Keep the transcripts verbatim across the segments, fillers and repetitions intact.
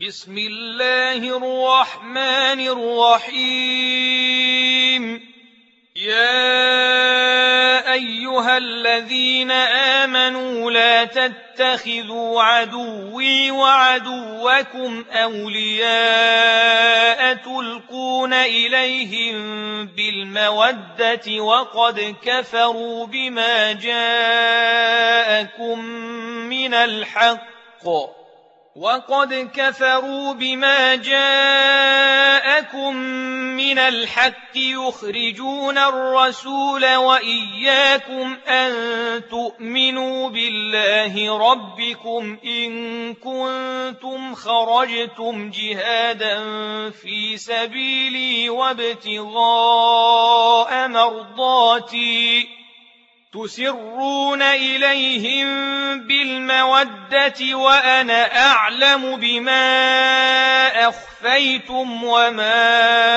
بسم الله الرحمن الرحيم يا أيها الذين آمنوا لا تتخذوا عدوي وعدوكم أولياء تلقون إليهم بالمودة وقد كفروا بما جاءكم من الحق وقد كفروا بما جاءكم من الحق يخرجون الرسول وإياكم أن تؤمنوا بالله ربكم إن كنتم خرجتم جهادا في سبيلي وابتغاء مرضاتي تسرون إليهم بالمودة وأنا أعلم بما أخفيتم وما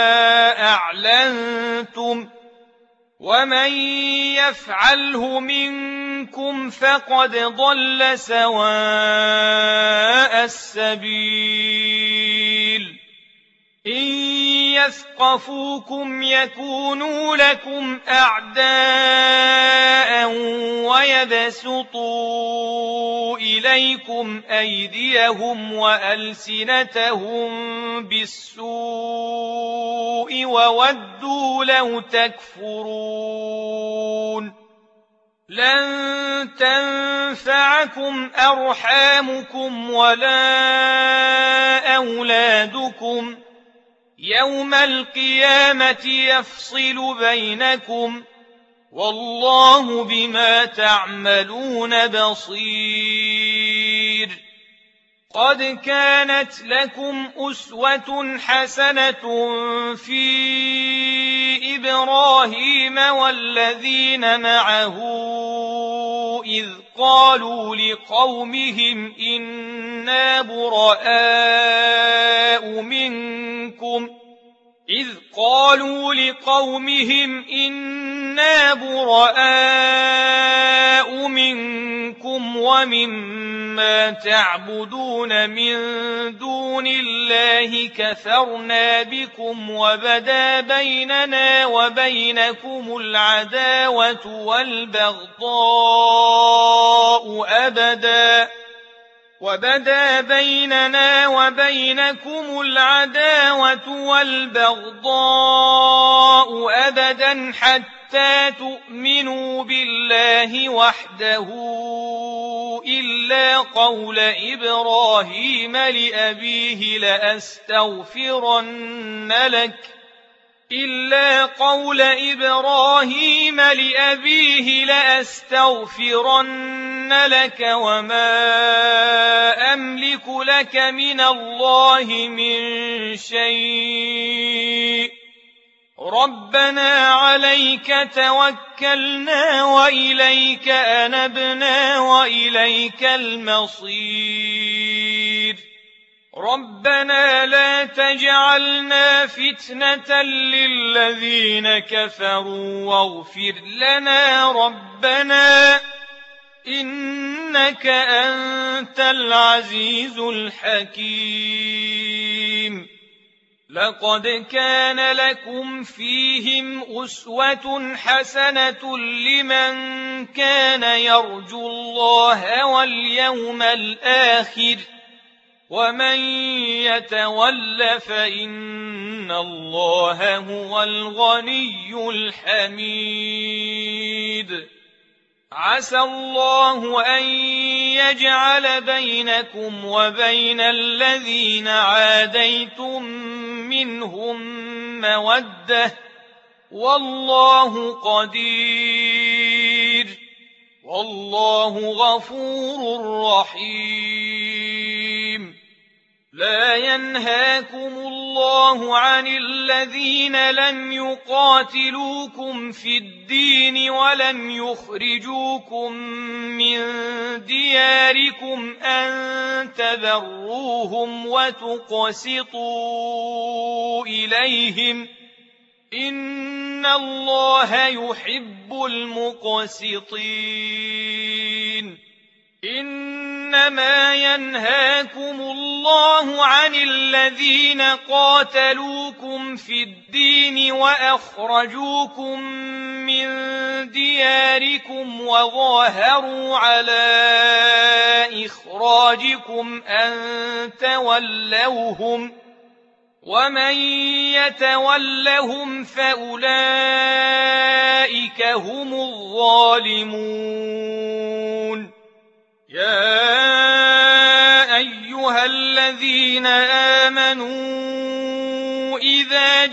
أعلنتم ومن يفعله منكم فقد ضل سواء السبيل إن يثقفوكم يكونوا لكم أعداء ويبسطوا إليكم أيديهم وألسنتهم بالسوء وودوا لو تكفرون لن تنفعكم أرحامكم ولا أولادكم يوم القيامة يفصل بينكم والله بما تعملون بصير قد كانت لكم أسوة حسنة في إبراهيم والذين معه إذ قالوا لقومهم إنا براء منكم إذ قالوا لقومهم إنا براء منكم ومما تعبدون من دون الله كفرنا بكم وبدا بيننا وبينكم العداوة والبغضاء أبدا وبدا بيننا وبينكم العداوة والبغضاء أبدا حتى تؤمنوا بالله وحده إلا قول إبراهيم لأبيه لأستغفرن لك إلا قول إبراهيم لأبيه لأستغفرن لك وما أملك لك من الله من شيء ربنا عليك توكلنا وإليك أنبنا وإليك المصير ربنا لا تجعلنا فتنة للذين كفروا واغفر لنا ربنا إنك أنت العزيز الحكيم لقد كان لكم فيهم أسوة حسنة لمن كان يرجو الله واليوم الآخر ومن يتول فإن الله هو الغني الحميد عسى الله أن يجعل بينكم وبين الذين عاديتم منهم مودة والله قدير والله غفور رحيم لا ينهاكم الله عن الذين لم يقاتلوكم في الدين ولم يخرجوكم من دياركم أن تبروهم وتقسطوا إليهم إن الله يحب المقسطين إن إنما ينهاكم الله عن الذين قاتلوكم في الدين وأخرجوكم من دياركم وظاهروا على إخراجكم أن تولوهم ومن يتولهم فأولئك هم الظالمون. يا أيها الذين آمنوا إذا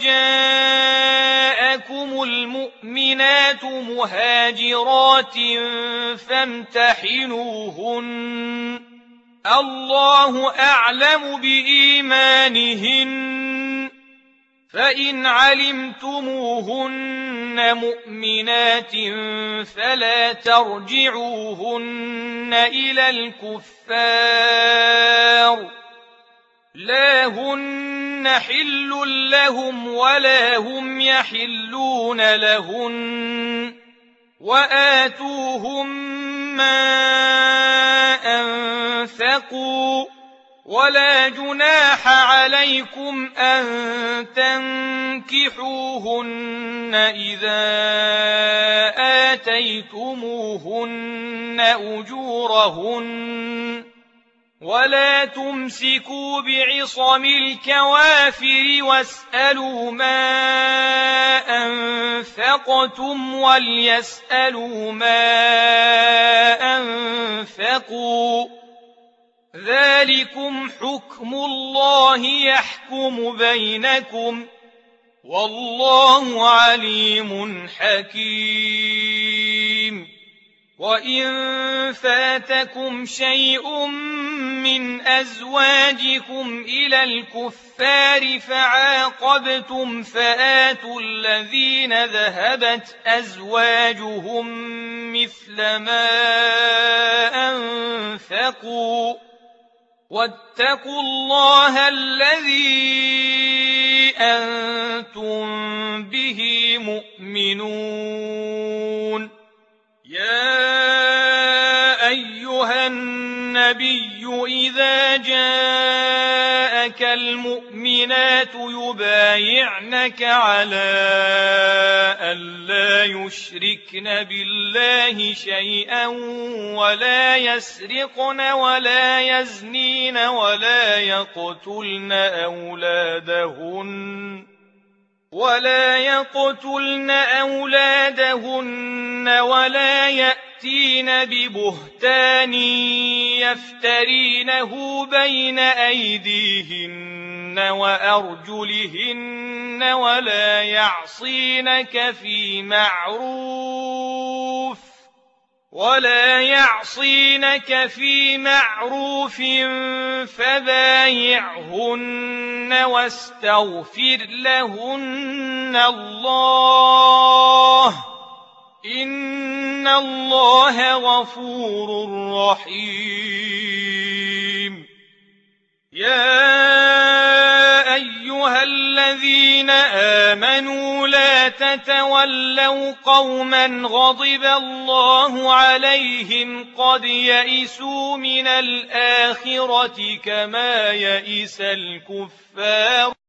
جاءكم المؤمنات مهاجرات فامتحنوهن الله أعلم بإيمانهن فإن علمتموهن مؤمنات فلا ترجعوهن إلى الكفار لا هن حل لهم ولا هم يحلون لهن وآتوهم ما أنفقوا ولا جناح عليكم أن تنكحوهن إذا آتيتموهن أجورهن ولا تمسكوا بعصم الكوافر واسألوا ما أنفقتم وليسألوا ما أنفقوا ذلكم حكم الله يحكم بينكم والله عليم حكيم. وإن فاتكم شيء من أزواجكم إلى الكفار فعاقبتم فآتوا الذين ذهبت أزواجهم مثل ما أنفقوا واتقوا الله الذي أنتم به مؤمنون. يا أيها النبي إذا جاءك المؤمنات يبايعنك على ألا يشركن بالله شيئا ولا يسرقن ولا يزنين ولا يقتلن أولادهن ولا يقتلن أولادهن ولا يأتين ببهتان يفترينه بين أيديهن وأرجلهن ولا يعصينك في معروف ولا يعصينك في معروف فبايعهن واستغفر لهن الله إن الله غفور رحيم. يا أيها الذين آمنوا لا تتولوا قوما غضب الله عليهم قد يئسوا من الآخرة كما يئس الكفار